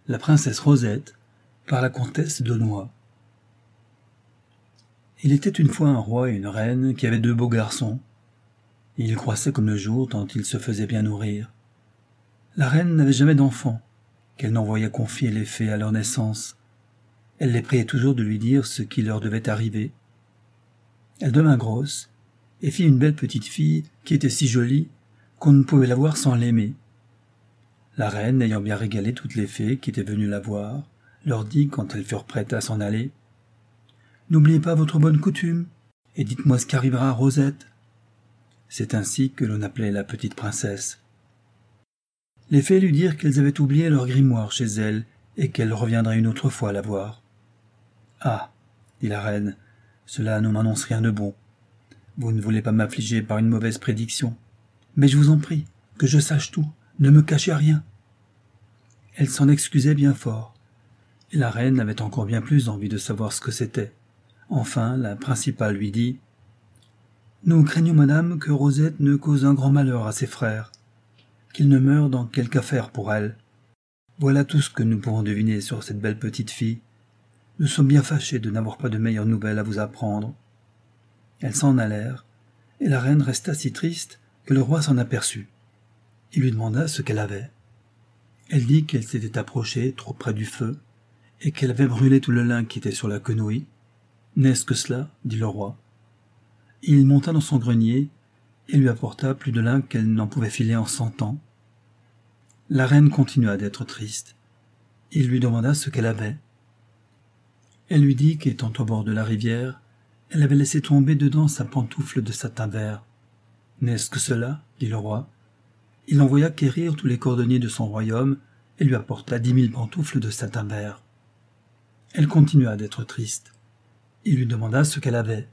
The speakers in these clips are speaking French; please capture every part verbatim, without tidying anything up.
La princesse Rosette par la comtesse d'Aulnois. Il était une fois un roi et une reine qui avaient deux beaux garçons. Ils croissaient comme le jour tant ils se faisaient bien nourrir. La reine n'avait jamais d'enfants, qu'elle n'envoya confier les fées à leur naissance. Elle les priait toujours de lui dire ce qui leur devait arriver. Elle devint grosse et fit une belle petite fille qui était si jolie qu'on ne pouvait la voir sans l'aimer. La reine, ayant bien régalé toutes les fées qui étaient venues la voir, leur dit, quand elles furent prêtes à s'en aller, « N'oubliez pas votre bonne coutume, et dites-moi ce qu'arrivera à Rosette. » C'est ainsi que l'on appelait la petite princesse. Les fées lui dirent qu'elles avaient oublié leur grimoire chez elles, et qu'elles reviendraient une autre fois la voir. « Ah, dit la reine, cela ne m'annonce rien de bon. Vous ne voulez pas m'affliger par une mauvaise prédiction. Mais je vous en prie, que je sache tout, ne me cachez rien. » Elle s'en excusait bien fort, et la reine avait encore bien plus envie de savoir ce que c'était. Enfin, la principale lui dit « Nous craignons, madame, que Rosette ne cause un grand malheur à ses frères, qu'il ne meure dans quelque affaire pour elle. Voilà tout ce que nous pouvons deviner sur cette belle petite fille. Nous sommes bien fâchés de n'avoir pas de meilleures nouvelles à vous apprendre. » Elles s'en allèrent, et la reine resta si triste que le roi s'en aperçut. Il lui demanda ce qu'elle avait. Elle dit qu'elle s'était approchée trop près du feu, et qu'elle avait brûlé tout le lin qui était sur la quenouille. « N'est-ce que cela ?» dit le roi. Il monta dans son grenier, et lui apporta plus de lin qu'elle n'en pouvait filer en cent ans. La reine continua d'être triste. Il lui demanda ce qu'elle avait. Elle lui dit qu'étant au bord de la rivière, elle avait laissé tomber dedans sa pantoufle de satin vert. « N'est-ce que cela ?» dit le roi. Il envoya quérir tous les cordonniers de son royaume et lui apporta dix mille pantoufles de satin vert. Elle continua d'être triste. Il lui demanda ce qu'elle avait.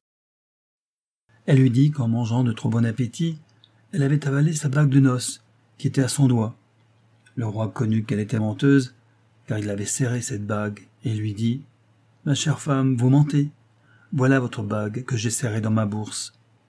Elle lui dit qu'en mangeant de trop bon appétit, elle avait avalé sa bague de noces, qui était à son doigt. Le roi connut qu'elle était menteuse, car il avait serré cette bague, et lui dit « Ma chère femme, vous mentez. Voilà votre bague que j'ai serrée dans ma bourse. »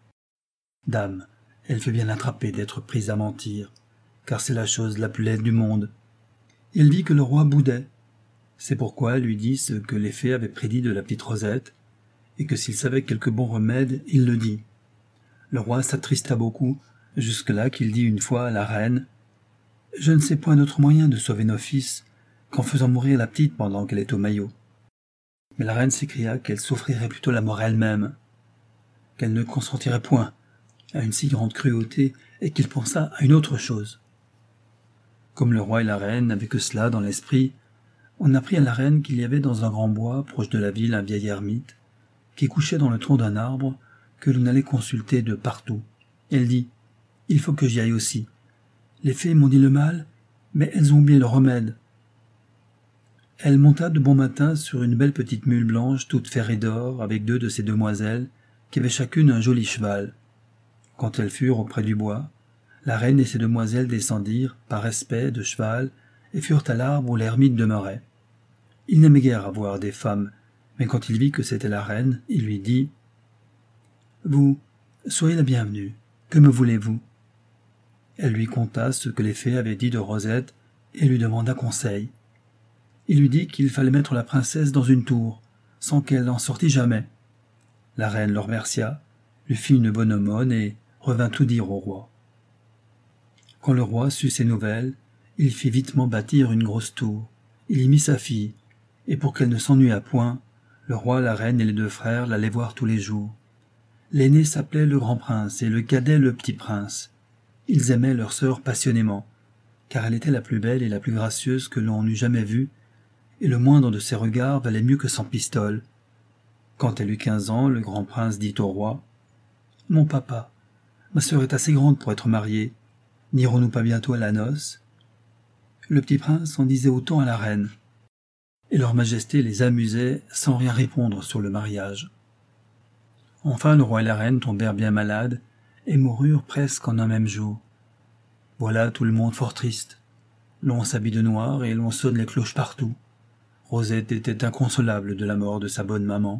Dame, elle fut bien attrapée d'être prise à mentir, car c'est la chose la plus laide du monde. Il vit que le roi boudait. C'est pourquoi elle lui dit ce que les fées avaient prédit de la petite Rosette, et que s'il savait quelque bon remède, il le dit. Le roi s'attrista beaucoup, jusque-là qu'il dit une fois à la reine « Je ne sais point d'autre moyen de sauver nos fils qu'en faisant mourir la petite pendant qu'elle est au maillot. » Mais la reine s'écria qu'elle souffrirait plutôt la mort elle-même, qu'elle ne consentirait point à une si grande cruauté, et qu'il pensa à une autre chose. Comme le roi et la reine n'avaient que cela dans l'esprit, on apprit à la reine qu'il y avait dans un grand bois, proche de la ville, un vieil ermite, qui couchait dans le tronc d'un arbre, que l'on allait consulter de partout. Elle dit « Il faut que j'y aille aussi. Les fées m'ont dit le mal, mais elles ont oublié le remède. » Elle monta de bon matin sur une belle petite mule blanche, toute ferrée d'or, avec deux de ses demoiselles, qui avaient chacune un joli cheval. Quand elles furent auprès du bois, la reine et ses demoiselles descendirent, par respect, de cheval, et furent à l'arbre où l'ermite demeurait. Il n'aimait guère à voir des femmes, mais quand il vit que c'était la reine, il lui dit « Vous, soyez la bienvenue, que me voulez-vous » Elle lui conta ce que les fées avaient dit de Rosette, et lui demanda conseil. Il lui dit qu'il fallait mettre la princesse dans une tour, sans qu'elle n'en sortît jamais. La reine le remercia, lui fit une bonne aumône et revint tout dire au roi. Quand le roi sut ces nouvelles, il fit vitement bâtir une grosse tour. Il y mit sa fille, et pour qu'elle ne s'ennuiât point, le roi, la reine et les deux frères l'allaient voir tous les jours. L'aîné s'appelait le grand prince et le cadet le petit prince. Ils aimaient leur sœur passionnément, car elle était la plus belle et la plus gracieuse que l'on eût jamais vue, et le moindre de ses regards valait mieux que cent pistoles. Quand elle eut quinze ans, le grand prince dit au roi « Mon papa, ma sœur est assez grande pour être mariée. N'irons-nous pas bientôt à la noce ?» Le petit prince en disait autant à la reine, et leur majesté les amusait sans rien répondre sur le mariage. Enfin le roi et la reine tombèrent bien malades, et moururent presque en un même jour. Voilà tout le monde fort triste. L'on s'habille de noir et l'on sonne les cloches partout. Rosette était inconsolable de la mort de sa bonne maman.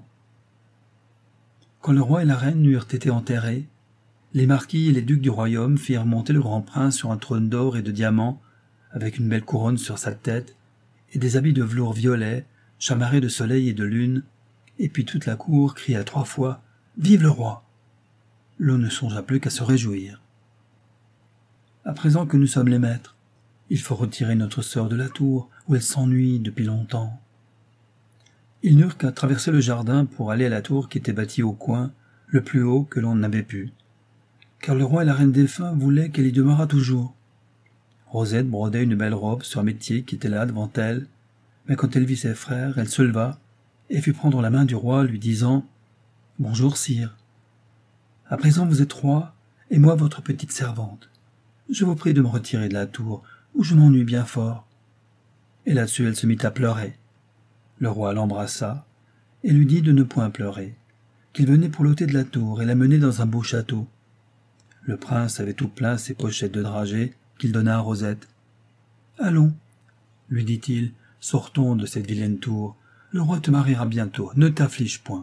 Quand le roi et la reine eurent été enterrés, les marquis et les ducs du royaume firent monter le grand prince sur un trône d'or et de diamants, avec une belle couronne sur sa tête, et des habits de velours violet, chamarrés de soleil et de lune, et puis toute la cour cria trois fois « Vive le roi !» L'on ne songea plus qu'à se réjouir. À présent que nous sommes les maîtres, il faut retirer notre sœur de la tour, où elle s'ennuie depuis longtemps. Ils n'eurent qu'à traverser le jardin pour aller à la tour qui était bâtie au coin, le plus haut que l'on n'avait pu, car le roi et la reine défunts voulaient qu'elle y demeurât toujours. Rosette brodait une belle robe sur un métier qui était là devant elle, mais quand elle vit ses frères, elle se leva et fit prendre la main du roi, lui disant « Bonjour, sire. À présent vous êtes roi, et moi votre petite servante. Je vous prie de me retirer de la tour, où je m'ennuie bien fort. » Et là-dessus elle se mit à pleurer. Le roi l'embrassa et lui dit de ne point pleurer, qu'il venait pour l'ôter de la tour et la mener dans un beau château. Le prince avait tout plein ses pochettes de dragées qu'il donna à Rosette. « Allons, lui dit-il, sortons de cette vilaine tour. Le roi te mariera bientôt, ne t'afflige point. »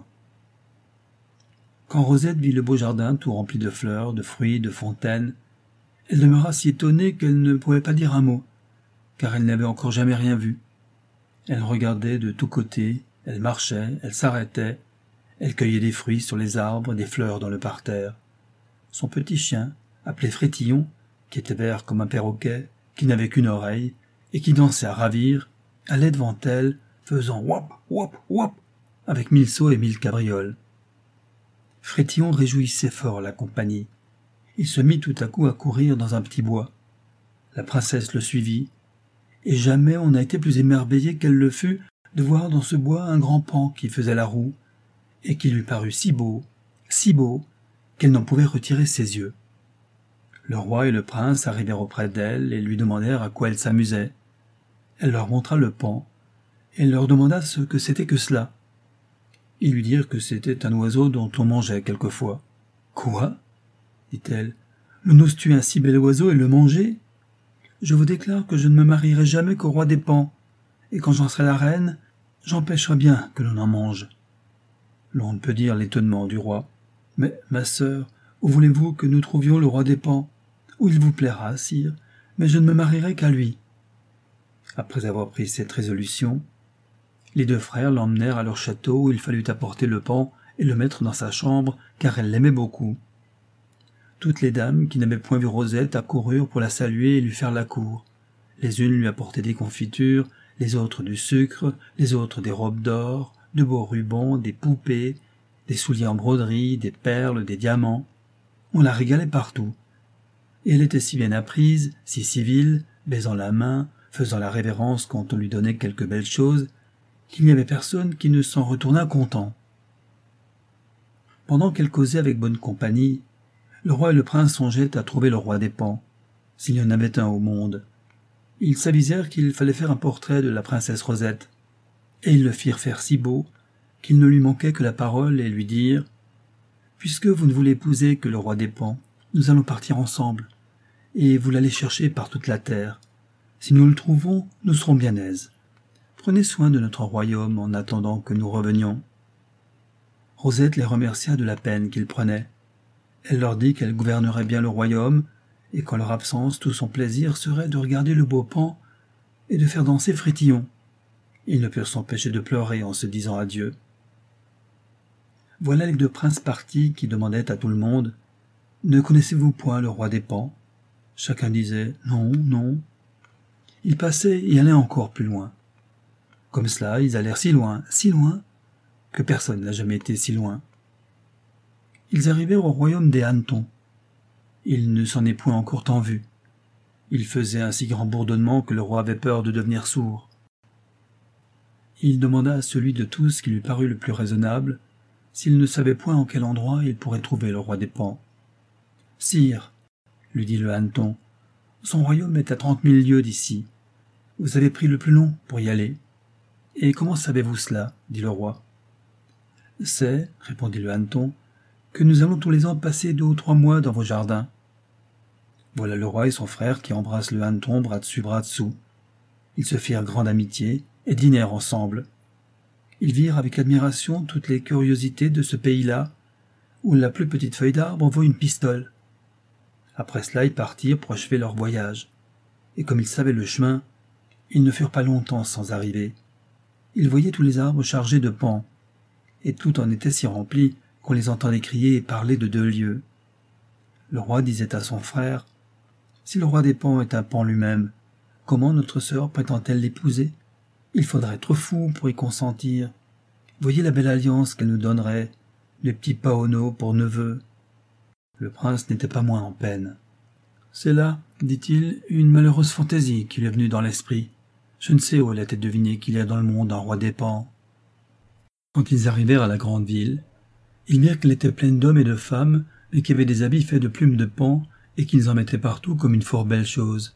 Quand Rosette vit le beau jardin tout rempli de fleurs, de fruits, de fontaines, elle demeura si étonnée qu'elle ne pouvait pas dire un mot, car elle n'avait encore jamais rien vu. Elle regardait de tous côtés, elle marchait, elle s'arrêtait, elle cueillait des fruits sur les arbres, des fleurs dans le parterre. Son petit chien, appelé Frétillon, qui était vert comme un perroquet, qui n'avait qu'une oreille, et qui dansait à ravir, allait devant elle, faisant wop, wop, wop, avec mille sauts et mille cabrioles. Frétillon réjouissait fort la compagnie. Il se mit tout à coup à courir dans un petit bois. La princesse le suivit, et jamais on n'a été plus émerveillé qu'elle le fut de voir dans ce bois un grand paon qui faisait la roue, et qui lui parut si beau, si beau, qu'elle n'en pouvait retirer ses yeux. Le roi et le prince arrivèrent auprès d'elle et lui demandèrent à quoi elle s'amusait. Elle leur montra le paon, et leur demanda ce que c'était que cela. Ils lui dirent que c'était un oiseau dont on mangeait quelquefois. « Quoi ?» dit-elle. « L'on ose tuer un si bel oiseau et le manger ? Je vous déclare que je ne me marierai jamais qu'au roi des paons, et quand j'en serai la reine, j'empêcherai bien que l'on en mange. » L'on ne peut dire l'étonnement du roi. « Mais, ma sœur, où voulez-vous que nous trouvions le roi des paons ? Où il vous plaira, sire, mais je ne me marierai qu'à lui. » Après avoir pris cette résolution, les deux frères l'emmenèrent à leur château où il fallut apporter le paon et le mettre dans sa chambre, car elle l'aimait beaucoup. Toutes les dames qui n'avaient point vu Rosette accoururent pour la saluer et lui faire la cour. Les unes lui apportaient des confitures, les autres du sucre, les autres des robes d'or, de beaux rubans, des poupées, des souliers en broderie, des perles, des diamants. On la régalait partout. Et elle était si bien apprise, si civile, baisant la main, faisant la révérence quand on lui donnait quelque belle chose, qu'il n'y avait personne qui ne s'en retournât content. Pendant qu'elle causait avec bonne compagnie, le roi et le prince songeaient à trouver le roi des paons, s'il y en avait un au monde. Ils s'avisèrent qu'il fallait faire un portrait de la princesse Rosette, et ils le firent faire si beau qu'il ne lui manquait que la parole et lui dirent « Puisque vous ne voulez épouser que le roi des paons, nous allons partir ensemble, et vous l'allez chercher par toute la terre. Si nous le trouvons, nous serons bien aises. Prenez soin de notre royaume en attendant que nous revenions. » Rosette les remercia de la peine qu'ils prenaient. Elle leur dit qu'elle gouvernerait bien le royaume, et qu'en leur absence tout son plaisir serait de regarder le beau paon et de faire danser Frétillon. Ils ne purent s'empêcher de pleurer en se disant adieu. Voilà les deux princes partis qui demandaient à tout le monde « Ne connaissez-vous point le roi des paons ?» Chacun disait « Non, non ». Ils passaient et allaient encore plus loin. Comme cela, ils allèrent si loin, si loin, que personne n'a jamais été si loin. Ils arrivèrent au royaume des hannetons. Il ne s'en est point encore tant vu. Il faisait un si grand bourdonnement que le roi avait peur de devenir sourd. Il demanda à celui de tous qui lui parut le plus raisonnable s'il ne savait point en quel endroit il pourrait trouver le roi des paons. « Sire, lui dit le hanneton, son royaume est à trente mille lieues d'ici. Vous avez pris le plus long pour y aller. »« Et comment savez-vous cela ?» dit le roi. « C'est, répondit le hanneton, que nous allons tous les ans passer deux ou trois mois dans vos jardins. » Voilà le roi et son frère qui embrassent le hanneton bras dessus bras dessous. Ils se firent grande amitié et dînèrent ensemble. Ils virent avec admiration toutes les curiosités de ce pays-là, où la plus petite feuille d'arbre vaut une pistole. Après cela, ils partirent pour achever leur voyage, et comme ils savaient le chemin, Ils ne furent pas longtemps sans arriver. Ils voyaient tous les arbres chargés de paons, et tout en était si rempli qu'on les entendait crier et parler de deux lieues. Le roi disait à son frère, « Si le roi des paons est un paon lui-même, comment notre sœur prétend-elle l'épouser? Il faudrait être fou pour y consentir. Voyez la belle alliance qu'elle nous donnerait, le petit Paono pour neveu. » Le prince n'était pas moins en peine. « C'est là, dit-il, une malheureuse fantaisie qui lui est venue dans l'esprit. Je ne sais où elle a été devinée qu'il y a dans le monde un roi des paons. » Quand ils arrivèrent à la grande ville, ils virent qu'elle était pleine d'hommes et de femmes, et qu'il y avait des habits faits de plumes de paon, et qu'ils en mettaient partout comme une fort belle chose.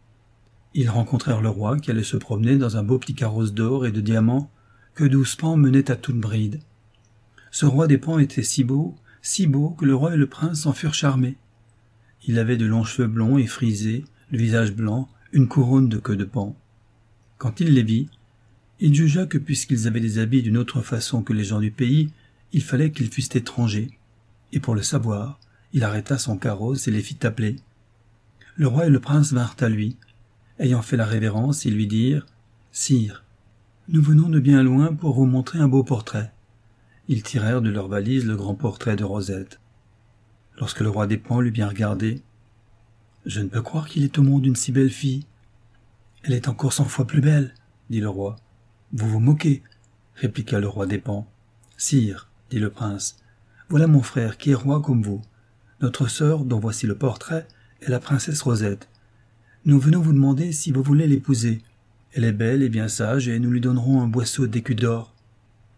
Ils rencontrèrent le roi qui allait se promener dans un beau petit carrosse d'or et de diamants que douze paons menaient à toute bride. Ce roi des paons était si beau, si beau que le roi et le prince en furent charmés. Il avait de longs cheveux blonds et frisés, le visage blanc, une couronne de queue de paon. Quand il les vit, il jugea que puisqu'ils avaient des habits d'une autre façon que les gens du pays, il fallait qu'ils fussent étrangers. Et pour le savoir, il arrêta son carrosse et les fit appeler. Le roi et le prince vinrent à lui. Ayant fait la révérence, ils lui dirent « Sire, nous venons de bien loin pour vous montrer un beau portrait. » Ils tirèrent de leur valise le grand portrait de Rosette. Lorsque le roi des paons l'eut bien regardé, « Je ne peux croire qu'il est au monde une si belle fille. »« Elle est encore cent fois plus belle, » dit le roi. « Vous vous moquez, » répliqua le roi des paons. « Sire, » dit le prince, « voilà mon frère qui est roi comme vous. Notre sœur, dont voici le portrait, est la princesse Rosette. Nous venons vous demander si vous voulez l'épouser. Elle est belle et bien sage, et nous lui donnerons un boisseau d'écus d'or. »« Oui, »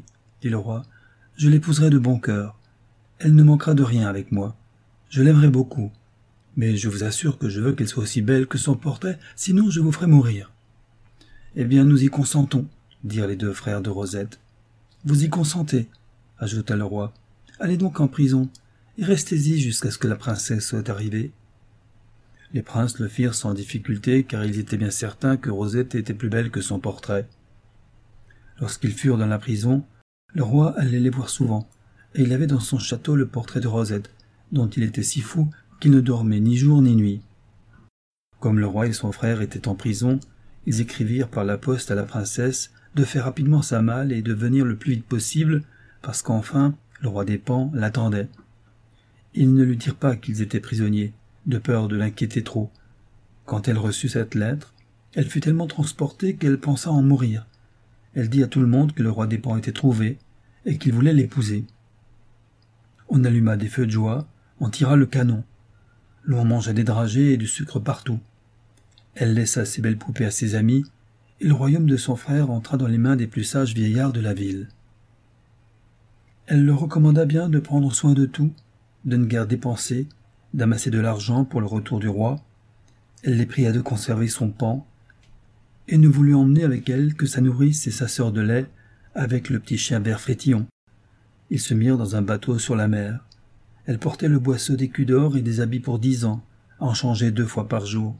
dit le roi, « je l'épouserai de bon cœur. Elle ne manquera de rien avec moi. Je l'aimerai beaucoup. Mais je vous assure que je veux qu'elle soit aussi belle que son portrait, sinon je vous ferai mourir. »« Eh bien, nous y consentons, » dirent les deux frères de Rosette. « Vous y consentez, » ajouta le roi. « Allez donc en prison, et restez-y jusqu'à ce que la princesse soit arrivée. » Les princes le firent sans difficulté, car ils étaient bien certains que Rosette était plus belle que son portrait. Lorsqu'ils furent dans la prison, le roi allait les voir souvent, et il avait dans son château le portrait de Rosette, dont il était si fou qu'il ne dormait ni jour ni nuit. Comme le roi et son frère étaient en prison, ils écrivirent par la poste à la princesse de faire rapidement sa malle et de venir le plus vite possible, parce qu'enfin le roi des paons l'attendait. Ils ne lui dirent pas qu'ils étaient prisonniers, de peur de l'inquiéter trop. Quand elle reçut cette lettre, elle fut tellement transportée qu'elle pensa en mourir. Elle dit à tout le monde que le roi des paons était trouvé et qu'il voulait l'épouser. On alluma des feux de joie, on tira le canon. L'on mangea des dragées et du sucre partout. Elle laissa ses belles poupées à ses amis, et le royaume de son frère entra dans les mains des plus sages vieillards de la ville. Elle leur recommanda bien de prendre soin de tout, de ne guère dépenser, d'amasser de l'argent pour le retour du roi. Elle les pria de conserver son paon, et ne voulut emmener avec elle que sa nourrice et sa sœur de lait, avec le petit chien vert Frétillon. Ils se mirent dans un bateau sur la mer. Elle portait le boisseau d'écus d'or et des habits pour dix ans, à en changer deux fois par jour.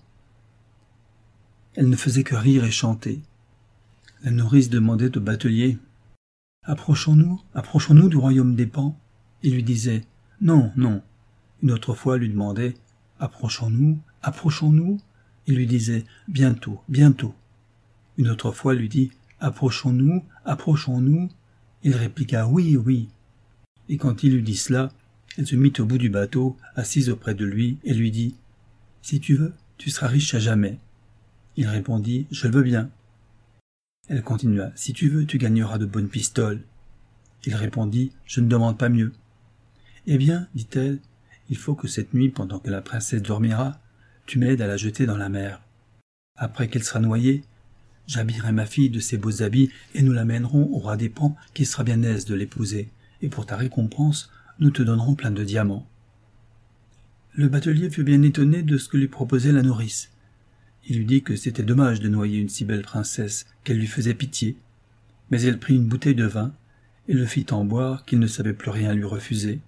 Elle ne faisait que rire et chanter. La nourrice demandait au batelier « Approchons-nous, approchons-nous du royaume des paons ?» Il lui disait « Non, non. » Une autre fois lui demandait « Approchons-nous, approchons-nous ?» Il lui disait « Bientôt, bientôt. » Une autre fois lui dit « Approchons-nous, approchons-nous ?» Il répliqua « Oui, oui. » Et quand il eut dit cela, elle se mit au bout du bateau, assise auprès de lui, et lui dit « Si tu veux, tu seras riche à jamais. » Il répondit « Je le veux bien. » Elle continua « Si tu veux, tu gagneras de bonnes pistoles. » Il répondit « Je ne demande pas mieux. » Eh bien, dit-elle, il faut que cette nuit, pendant que la princesse dormira, tu m'aides à la jeter dans la mer. Après qu'elle sera noyée, j'habillerai ma fille de ses beaux habits et nous l'amènerons au roi des paons qui sera bien aise de l'épouser. Et pour ta récompense, nous te donnerons plein de diamants. Le batelier fut bien étonné de ce que lui proposait la nourrice. Il lui dit que c'était dommage de noyer une si belle princesse, qu'elle lui faisait pitié. Mais elle prit une bouteille de vin et le fit en boire qu'il ne savait plus rien lui refuser.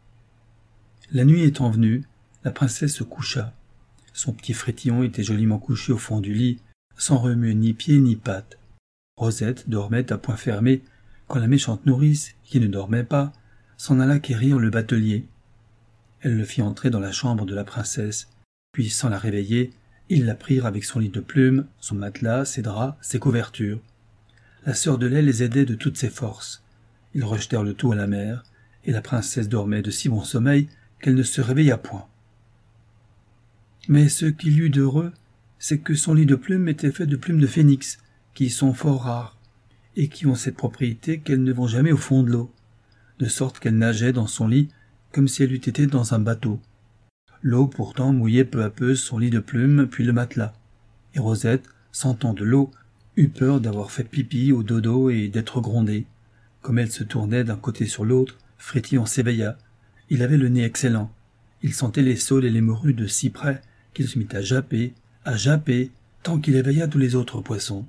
La nuit étant venue, la princesse se coucha. Son petit Frétillon était joliment couché au fond du lit, sans remuer ni pieds ni pattes. Rosette dormait à point fermé, quand la méchante nourrice, qui ne dormait pas, s'en alla quérir le batelier. Elle le fit entrer dans la chambre de la princesse, puis, sans la réveiller, Ils la prirent avec son lit de plumes, son matelas, ses draps, ses couvertures. La sœur de lait les aidait de toutes ses forces. Ils rejetèrent le tout à la mer, et la princesse dormait de si bon sommeil qu'elle ne se réveilla point. Mais ce qu'il y eut d'heureux, c'est que son lit de plumes était fait de plumes de phénix, qui sont fort rares, et qui ont cette propriété qu'elles ne vont jamais au fond de l'eau, de sorte qu'elle nageait dans son lit comme si elle eût été dans un bateau. L'eau pourtant mouillait peu à peu son lit de plumes puis le matelas, et Rosette, sentant de l'eau, eut peur d'avoir fait pipi au dodo et d'être grondée. Comme elle se tournait d'un côté sur l'autre, Frétillon s'éveilla. Il avait le nez excellent. Il sentait les saules et les morues de si près qu'il se mit à japper, à japper, tant qu'il éveilla tous les autres poissons.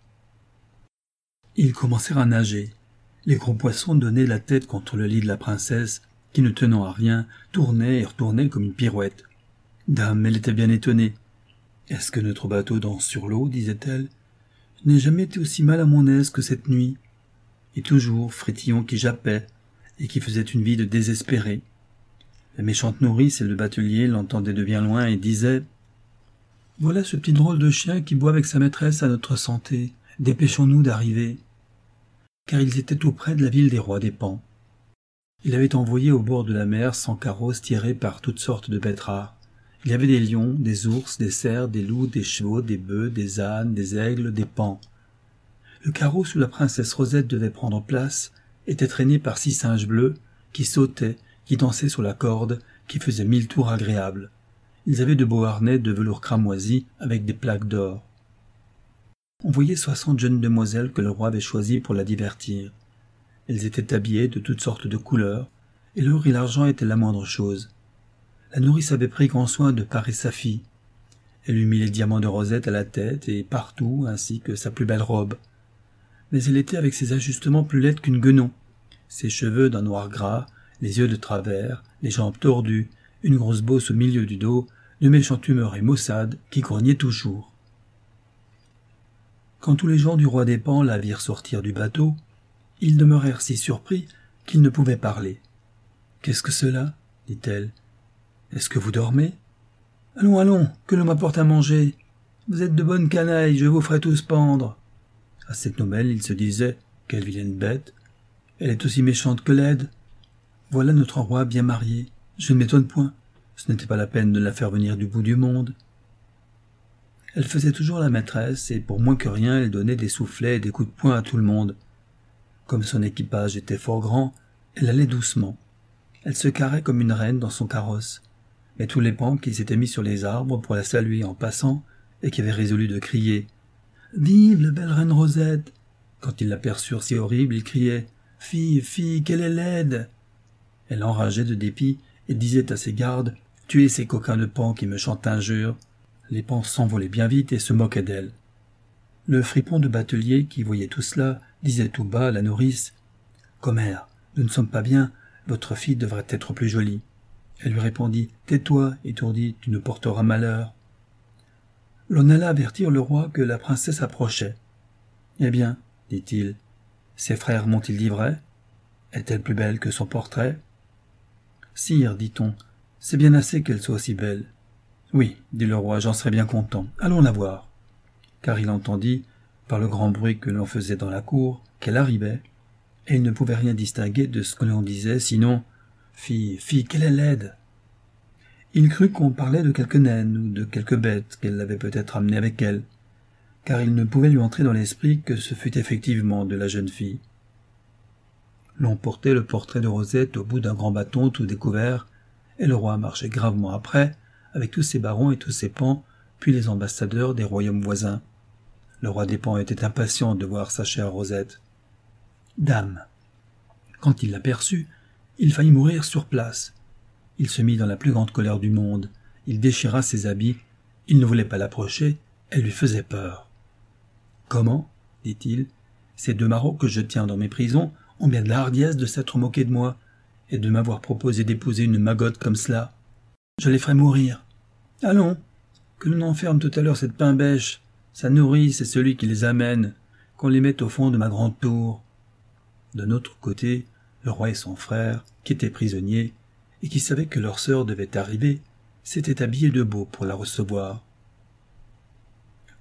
Ils commencèrent à nager. Les gros poissons donnaient la tête contre le lit de la princesse, qui, ne tenant à rien, tournait et retournait comme une pirouette. Dame, elle était bien étonnée. « Est-ce que notre bateau danse sur l'eau ?» disait-elle. « Je n'ai jamais été aussi mal à mon aise que cette nuit. » Et toujours Frétillon qui jappait, et qui faisait une vie de désespéré. La méchante nourrice et le batelier l'entendaient de bien loin et disaient « Voilà ce petit drôle de chien qui boit avec sa maîtresse à notre santé. Dépêchons-nous d'arriver. » Car ils étaient tout près de la ville des rois des Pans. Il avait envoyé au bord de la mer cent carrosses tirés par toutes sortes de bêtes rares. Il y avait des lions, des ours, des cerfs, des loups, des chevaux, des bœufs, des ânes, des aigles, des paons. Le carrosse où la princesse Rosette devait prendre place était traîné par six singes bleus qui sautaient, qui dansaient sur la corde, qui faisaient mille tours agréables. Ils avaient de beaux harnais de velours cramoisi avec des plaques d'or. On voyait soixante jeunes demoiselles que le roi avait choisies pour la divertir. Elles étaient habillées de toutes sortes de couleurs, et l'or et l'argent étaient la moindre chose. La nourrice avait pris grand soin de parer sa fille. Elle lui mit les diamants de Rosette à la tête et partout, ainsi que sa plus belle robe. Mais elle était avec ses ajustements plus laide qu'une guenon, ses cheveux d'un noir gras, les yeux de travers, les jambes tordues, une grosse bosse au milieu du dos, de méchante humeur et maussade qui grognait toujours. Quand tous les gens du roi des Pans la virent sortir du bateau, ils demeurèrent si surpris qu'ils ne pouvaient parler. « Qu'est-ce que cela ?» dit-elle. « Est-ce que vous dormez ?»« Allons, allons, que l'on m'apporte à manger. Vous êtes de bonnes canailles, je vous ferai tous pendre. » À cette nouvelle, il se disait « Quelle vilaine bête. Elle est aussi méchante que laide. Voilà notre roi bien marié. Je ne m'étonne point. Ce n'était pas la peine de la faire venir du bout du monde. » Elle faisait toujours la maîtresse, et pour moins que rien, elle donnait des soufflets et des coups de poing à tout le monde. Comme son équipage était fort grand, elle allait doucement. Elle se carrait comme une reine dans son carrosse. Mais tous les pans qui s'étaient mis sur les arbres pour la saluer en passant, et qui avaient résolu de crier « Vive la belle reine Rosette !» Quand ils l'aperçurent si horrible, ils criaient « Fille, fille, qu'elle est laide !» Elle enrageait de dépit et disait à ses gardes « Tuez ces coquins de pans qui me chantent injures !» Les pans s'envolaient bien vite et se moquaient d'elle. Le fripon de batelier, qui voyait tout cela, disait tout bas à la nourrice « Commère, nous ne sommes pas bien, votre fille devrait être plus jolie. » Elle lui répondit « Tais-toi, étourdi, tu nous porteras malheur. » L'on alla avertir le roi que la princesse approchait. « Eh bien, dit-il, ses frères m'ont-ils dit vrai? Est-elle plus belle que son portrait ?»« Sire, dit-on, c'est bien assez qu'elle soit si belle. »« Oui, dit le roi, j'en serais bien content. Allons la voir. » Car il entendit, par le grand bruit que l'on faisait dans la cour, qu'elle arrivait, et il ne pouvait rien distinguer de ce que l'on disait, sinon « Fille, fille, qu'elle est laide !» Il crut qu'on parlait de quelque naine ou de quelque bête qu'elle avait peut-être amenée avec elle, car il ne pouvait lui entrer dans l'esprit que ce fût effectivement de la jeune fille. L'on portait le portrait de Rosette au bout d'un grand bâton tout découvert, et le roi marchait gravement après, avec tous ses barons et tous ses pans, puis les ambassadeurs des royaumes voisins. Le roi des Pans était impatient de voir sa chère Rosette. Dame. Quand il l'aperçut, il faillit mourir sur place. Il se mit dans la plus grande colère du monde. Il déchira ses habits. Il ne voulait pas l'approcher. Elle lui faisait peur. « Comment ?» dit-il. « Ces deux marauds que je tiens dans mes prisons ont bien de la hardiesse de s'être moqués de moi et de m'avoir proposé d'épouser une magotte comme cela. Je les ferai mourir. Allons, que l'on enferme tout à l'heure cette pain-bêche, sa nourrice et celui qui les amène, qu'on les mette au fond de ma grande tour. » D'un autre côté, le roi et son frère, qui étaient prisonniers, et qui savaient que leur sœur devait arriver, s'étaient habillés de beau pour la recevoir.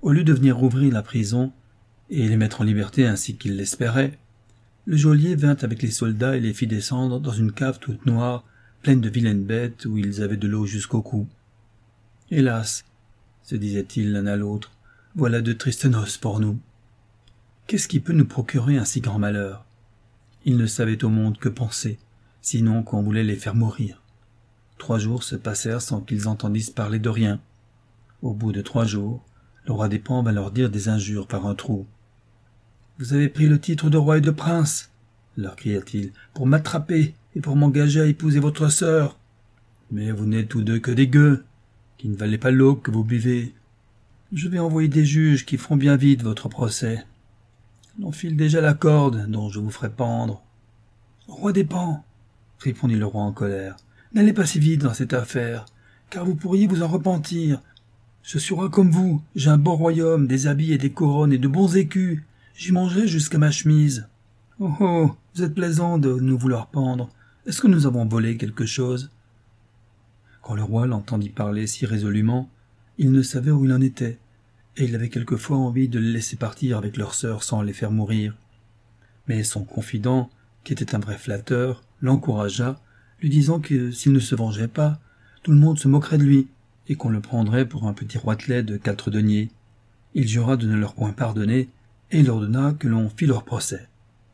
Au lieu de venir ouvrir la prison et les mettre en liberté ainsi qu'il l'espérait, le geôlier vint avec les soldats et les fit descendre dans une cave toute noire, pleine de vilaines bêtes où ils avaient de l'eau jusqu'au cou. « Hélas, se disaient-ils l'un à l'autre, voilà de tristes noces pour nous. Qu'est-ce qui peut nous procurer un si grand malheur ?» Ils ne savaient au monde que penser, sinon qu'on voulait les faire mourir. Trois jours se passèrent sans qu'ils entendissent parler de rien. Au bout de trois jours, le roi des Pans vint leur dire des injures par un trou. « Vous avez pris le titre de roi et de prince, leur cria-t-il, pour m'attraper et pour m'engager à épouser votre sœur. Mais vous n'êtes tous deux que des gueux, qui ne valaient pas l'eau que vous buvez. Je vais envoyer des juges qui feront bien vite votre procès. On file déjà la corde dont je vous ferai pendre. »« Roi des Pans, répondit le roi en colère, n'allez pas si vite dans cette affaire, car vous pourriez vous en repentir. Je suis roi comme vous, j'ai un beau royaume, des habits et des couronnes et de bons écus. J'y mangerai jusqu'à ma chemise. Oh oh, vous êtes plaisant de nous vouloir pendre. Est-ce que nous avons volé quelque chose ?» Quand le roi l'entendit parler si résolument, il ne savait où il en était, et il avait quelquefois envie de les laisser partir avec leurs sœurs sans les faire mourir. Mais son confident, qui était un vrai flatteur, l'encouragea, lui disant que s'il ne se vengeait pas, tout le monde se moquerait de lui, et qu'on le prendrait pour un petit roitelet de quatre deniers. Il jura de ne leur point pardonner, et il ordonna que l'on fît leur procès.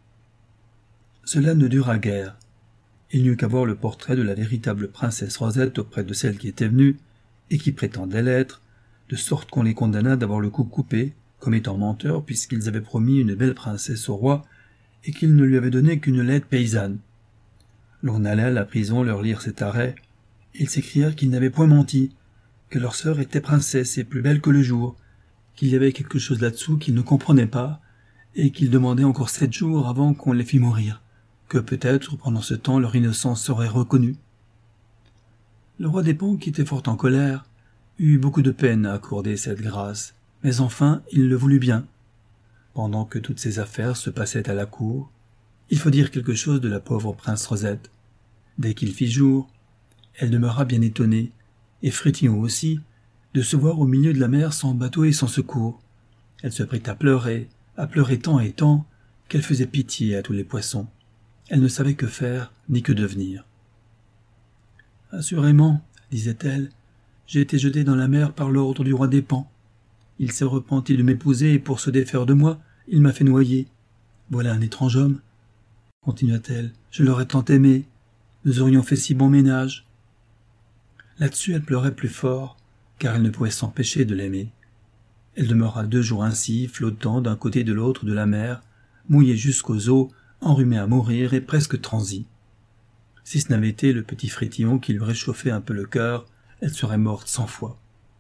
Cela ne dura guère. Il n'y eut qu'à voir le portrait de la véritable princesse Rosette auprès de celle qui était venue, et qui prétendait l'être, de sorte qu'on les condamna d'avoir le cou coupé, comme étant menteurs, puisqu'ils avaient promis une belle princesse au roi, et qu'ils ne lui avaient donné qu'une laide paysanne. L'on alla à la prison leur lire cet arrêt, et ils s'écrièrent qu'ils n'avaient point menti, que leur sœur était princesse et plus belle que le jour, qu'il y avait quelque chose là-dessous qu'ils ne comprenaient pas, et qu'ils demandaient encore sept jours avant qu'on les fît mourir, que peut-être pendant ce temps leur innocence serait reconnue. Le roi des Pans, qui était fort en colère, eut beaucoup de peine à accorder cette grâce, mais enfin il le voulut bien. Pendant que toutes ces affaires se passaient à la cour, il faut dire quelque chose de la pauvre prince Rosette. Dès qu'il fit jour, elle demeura bien étonnée, et Frétillon aussi, de se voir au milieu de la mer sans bateau et sans secours. Elle se prit à pleurer, à pleurer tant et tant, qu'elle faisait pitié à tous les poissons. Elle ne savait que faire, ni que devenir. « Assurément, disait-elle, j'ai été jetée dans la mer par l'ordre du roi des Pans. Il s'est repenti de m'épouser et pour se défaire de moi, il m'a fait noyer. Voilà un étrange homme, continua-t-elle, je l'aurais tant aimé, nous aurions fait si bon ménage. » Là-dessus elle pleurait plus fort, car elle ne pouvait s'empêcher de l'aimer. Elle demeura deux jours ainsi, flottant d'un côté et de l'autre de la mer, mouillée jusqu'aux os, enrhumée à mourir et presque transie. Si ce n'avait été le petit Frétillon qui lui réchauffait un peu le cœur, elle serait morte cent fois.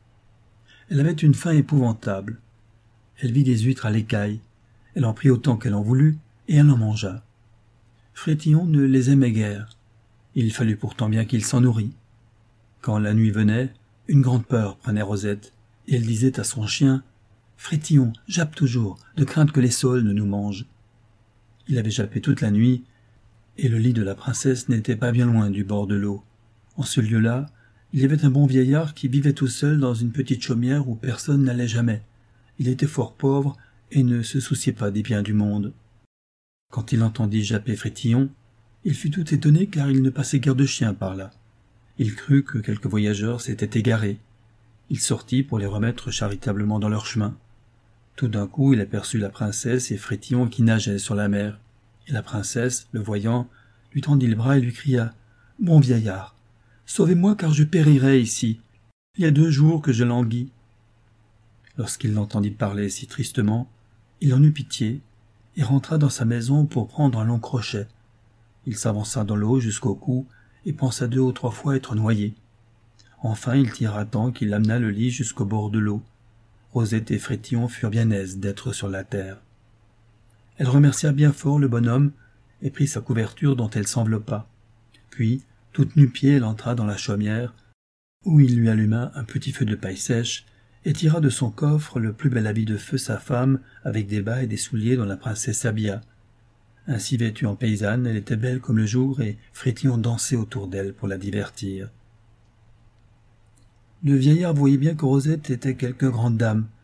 Elle avait une faim épouvantable. Elle vit des huîtres à l'écaille, elle en prit autant qu'elle en voulut, et elle en mangea. Frétillon ne les aimait guère. Il fallut pourtant bien qu'il s'en nourrit. Quand la nuit venait, une grande peur prenait Rosette, et elle disait à son chien « Frétillon, jappe toujours, de crainte que les saules ne nous mangent. » Il avait jappé toute la nuit, et le lit de la princesse n'était pas bien loin du bord de l'eau. En ce lieu-là, il y avait un bon vieillard qui vivait tout seul dans une petite chaumière où personne n'allait jamais. Il était fort pauvre et ne se souciait pas des biens du monde. Quand il entendit japper Frétillon, il fut tout étonné car il ne passait guère de chiens par là. Il crut que quelques voyageurs s'étaient égarés. Il sortit pour les remettre charitablement dans leur chemin. Tout d'un coup, il aperçut la princesse et Frétillon qui nageaient sur la mer. Et la princesse, le voyant, lui tendit le bras et lui cria « Bon vieillard, sauvez-moi car je périrai ici. Il y a deux jours que je languis. » Lorsqu'il l'entendit parler si tristement, il en eut pitié et rentra dans sa maison pour prendre un long crochet. Il s'avança dans l'eau jusqu'au cou et pensa deux ou trois fois être noyé. Enfin, il tira tant qu'il amena le lit jusqu'au bord de l'eau. Rosette et Frétillon furent bien aises d'être sur la terre. Elle remercia bien fort le bonhomme et prit sa couverture dont elle s'enveloppa. Puis, toute nu-pied, elle entra dans la chaumière, où il lui alluma un petit feu de paille sèche et tira de son coffre le plus bel habit de feu sa femme avec des bas et des souliers dont la princesse s'habilla. Ainsi vêtue en paysanne, elle était belle comme le jour et Frétillon dansait autour d'elle pour la divertir. Le vieillard voyait bien que Rosette était quelque grande dame,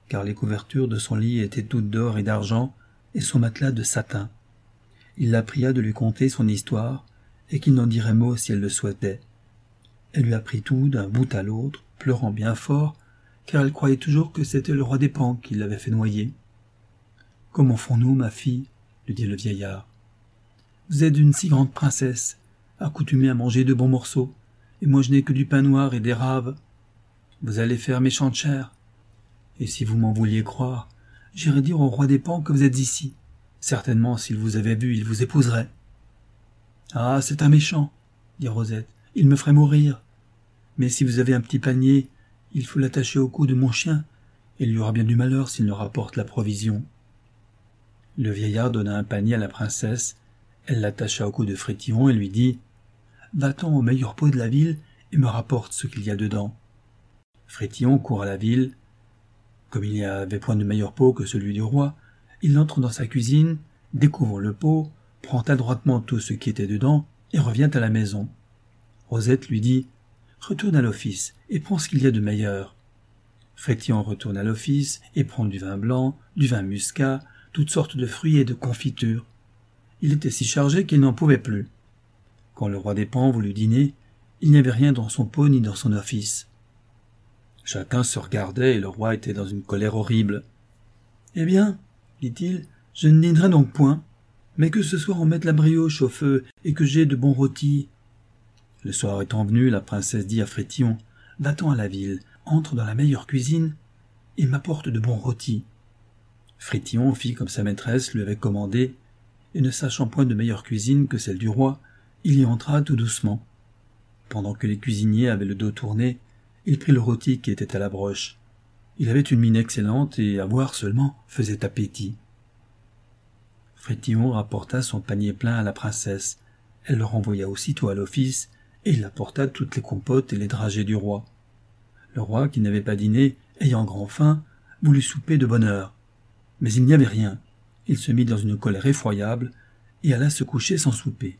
car les couvertures de son lit étaient toutes d'or et d'argent, et son matelas de satin. Il la pria de lui conter son histoire, et qu'il n'en dirait mot si elle le souhaitait. Elle lui apprit tout d'un bout à l'autre, pleurant bien fort, car elle croyait toujours que c'était le roi des Pans qui l'avait fait noyer. « Comment font-nous, ma fille ?» lui dit le vieillard. « Vous êtes une si grande princesse, accoutumée à manger de bons morceaux, et moi je n'ai que du pain noir et des raves. Vous allez faire méchante chère. Et si vous m'en vouliez croire, j'irai dire au roi des Pans que vous êtes ici. Certainement, s'il vous avait vu, il vous épouserait. »« Ah, c'est un méchant, » dit Rosette, « il me ferait mourir. Mais si vous avez un petit panier, il faut l'attacher au cou de mon chien, et il y aura bien du malheur s'il ne rapporte la provision. » Le vieillard donna un panier à la princesse, elle l'attacha au cou de Frétillon et lui dit « Va-t'en au meilleur pot de la ville et me rapporte ce qu'il y a dedans. » Frétillon court à la ville. Comme il n'y avait point de meilleur pot que celui du roi, il entre dans sa cuisine, découvre le pot, prend adroitement tout ce qui était dedans et revient à la maison. Rosette lui dit « Retourne à l'office et prends ce qu'il y a de meilleur. » Frétillon retourne à l'office et prend du vin blanc, du vin muscat, toutes sortes de fruits et de confitures. Il était si chargé qu'il n'en pouvait plus. Quand le roi des Pans voulut dîner, il n'y avait rien dans son pot ni dans son office. Chacun se regardait et le roi était dans une colère horrible. « Eh bien, dit-il, je ne dînerai donc point, mais que ce soir on mette la brioche au feu et que j'aie de bons rôtis. » Le soir étant venu, la princesse dit à Frétillon, « Va-t'en à la ville, entre dans la meilleure cuisine et m'apporte de bons rôtis. » Frétillon fit comme sa maîtresse lui avait commandé, et ne sachant point de meilleure cuisine que celle du roi, il y entra tout doucement. Pendant que les cuisiniers avaient le dos tourné, il prit le rôti qui était à la broche. Il avait une mine excellente et, à voir seulement, faisait appétit. Frétillon rapporta son panier plein à la princesse. Elle le renvoya aussitôt à l'office, et il apporta toutes les compotes et les dragées du roi. Le roi, qui n'avait pas dîné, ayant grand faim, voulut souper de bonne heure. Mais il n'y avait rien. Il se mit dans une colère effroyable et alla se coucher sans souper.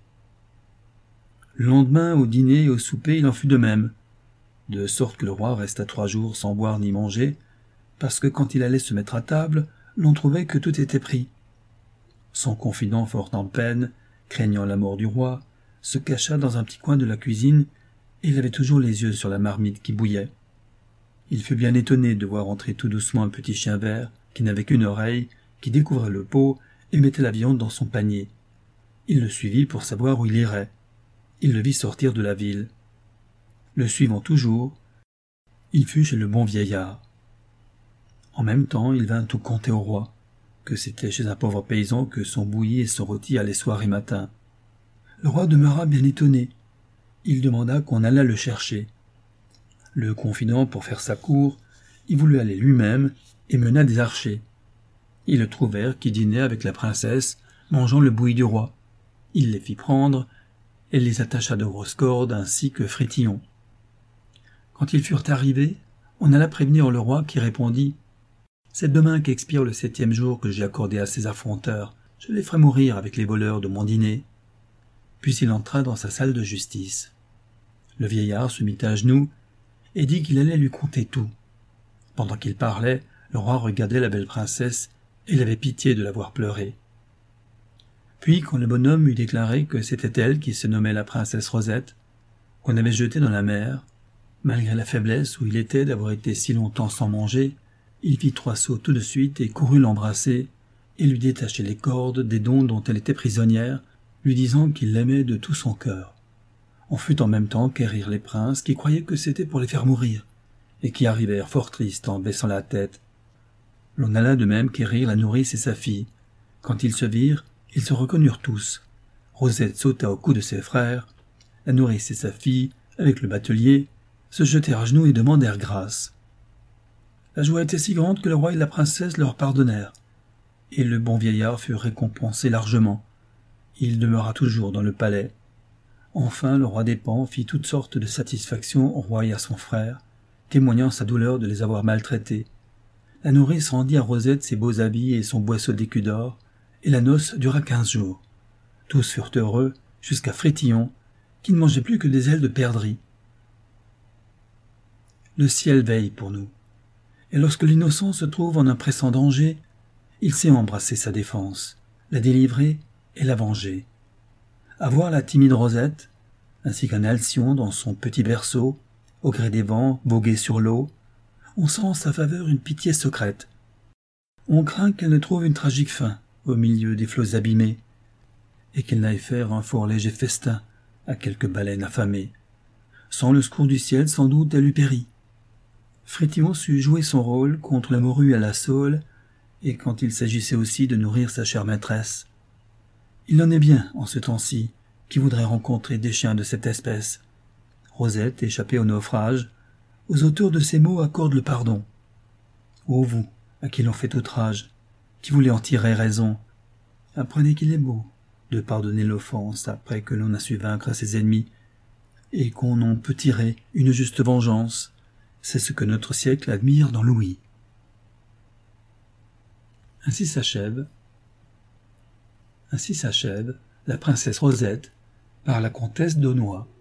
Le lendemain, au dîner et au souper, il en fut de même, de sorte que le roi resta trois jours sans boire ni manger, parce que quand il allait se mettre à table, l'on trouvait que tout était pris. Son confident, fort en peine, craignant la mort du roi, se cacha dans un petit coin de la cuisine, et il avait toujours les yeux sur la marmite qui bouillait. Il fut bien étonné de voir entrer tout doucement un petit chien vert, qui n'avait qu'une oreille, qui découvrait le pot et mettait la viande dans son panier. Il le suivit pour savoir où il irait. Il le vit sortir de la ville. Le suivant toujours, il fut chez le bon vieillard. En même temps, il vint tout conter au roi, que c'était chez un pauvre paysan que son bouilli et son rôti allaient soir et matin. Le roi demeura bien étonné. Il demanda qu'on allât le chercher. Le confident, pour faire sa cour, il voulut aller lui-même et mena des archers. Ils le trouvèrent qui dînait avec la princesse, mangeant le bouilli du roi. Il les fit prendre et les attacha de grosses cordes ainsi que Frétillon. Quand ils furent arrivés, on alla prévenir le roi qui répondit « C'est demain qu'expire le septième jour que j'ai accordé à ces affronteurs. Je les ferai mourir avec les voleurs de mon dîner. » Puis il entra dans sa salle de justice. Le vieillard se mit à genoux et dit qu'il allait lui conter tout. Pendant qu'il parlait, le roi regardait la belle princesse et il avait pitié de la voir pleurer. Puis, quand le bonhomme eut déclaré que c'était elle qui se nommait la princesse Rosette, qu'on avait jetée dans la mer, malgré la faiblesse où il était d'avoir été si longtemps sans manger, il fit trois sauts tout de suite et courut l'embrasser et lui détacher les cordes des dons dont elle était prisonnière, lui disant qu'il l'aimait de tout son cœur. On fut en même temps quérir les princes qui croyaient que c'était pour les faire mourir, et qui arrivèrent fort tristes en baissant la tête. L'on alla de même quérir la nourrice et sa fille. Quand ils se virent, ils se reconnurent tous. Rosette sauta au cou de ses frères. La nourrice et sa fille, avec le batelier, se jetèrent à genoux et demandèrent grâce. La joie était si grande que le roi et la princesse leur pardonnèrent, et le bon vieillard fut récompensé largement. Il demeura toujours dans le palais. Enfin, le roi des Pans fit toutes sortes de satisfactions au roi et à son frère, témoignant sa douleur de les avoir maltraités. La nourrice rendit à Rosette ses beaux habits et son boisseau d'écus d'or, et la noce dura quinze jours. Tous furent heureux, jusqu'à Frétillon, qui ne mangeait plus que des ailes de perdrix. Le ciel veille pour nous. et lorsque l'innocent se trouve en un pressant danger, il sait embrasser sa défense, la délivrer et la venger. À voir la timide Rosette, ainsi qu'un Alcyon dans son petit berceau, au gré des vents, voguer sur l'eau, on sent en sa faveur une pitié secrète. On craint qu'elle ne trouve une tragique fin au milieu des flots abîmés, et qu'elle n'aille faire un fort léger festin à quelque baleine affamée. Sans le secours du ciel, sans doute, elle eût péri. Frétillon sut jouer son rôle contre la morue à la saule, et quand il s'agissait aussi de nourrir sa chère maîtresse. Il en est bien, en ce temps-ci, qui voudrait rencontrer des chiens de cette espèce. Rosette, échappée au naufrage, aux auteurs de ces mots accorde le pardon. Ô vous, à qui l'on fait outrage, qui voulez en tirer raison, apprenez qu'il est beau de pardonner l'offense après que l'on a su vaincre ses ennemis, et qu'on en peut tirer une juste vengeance. C'est ce que notre siècle admire dans Louis. Ainsi s'achève, ainsi s'achève la princesse Rosette par la comtesse d'Aunois.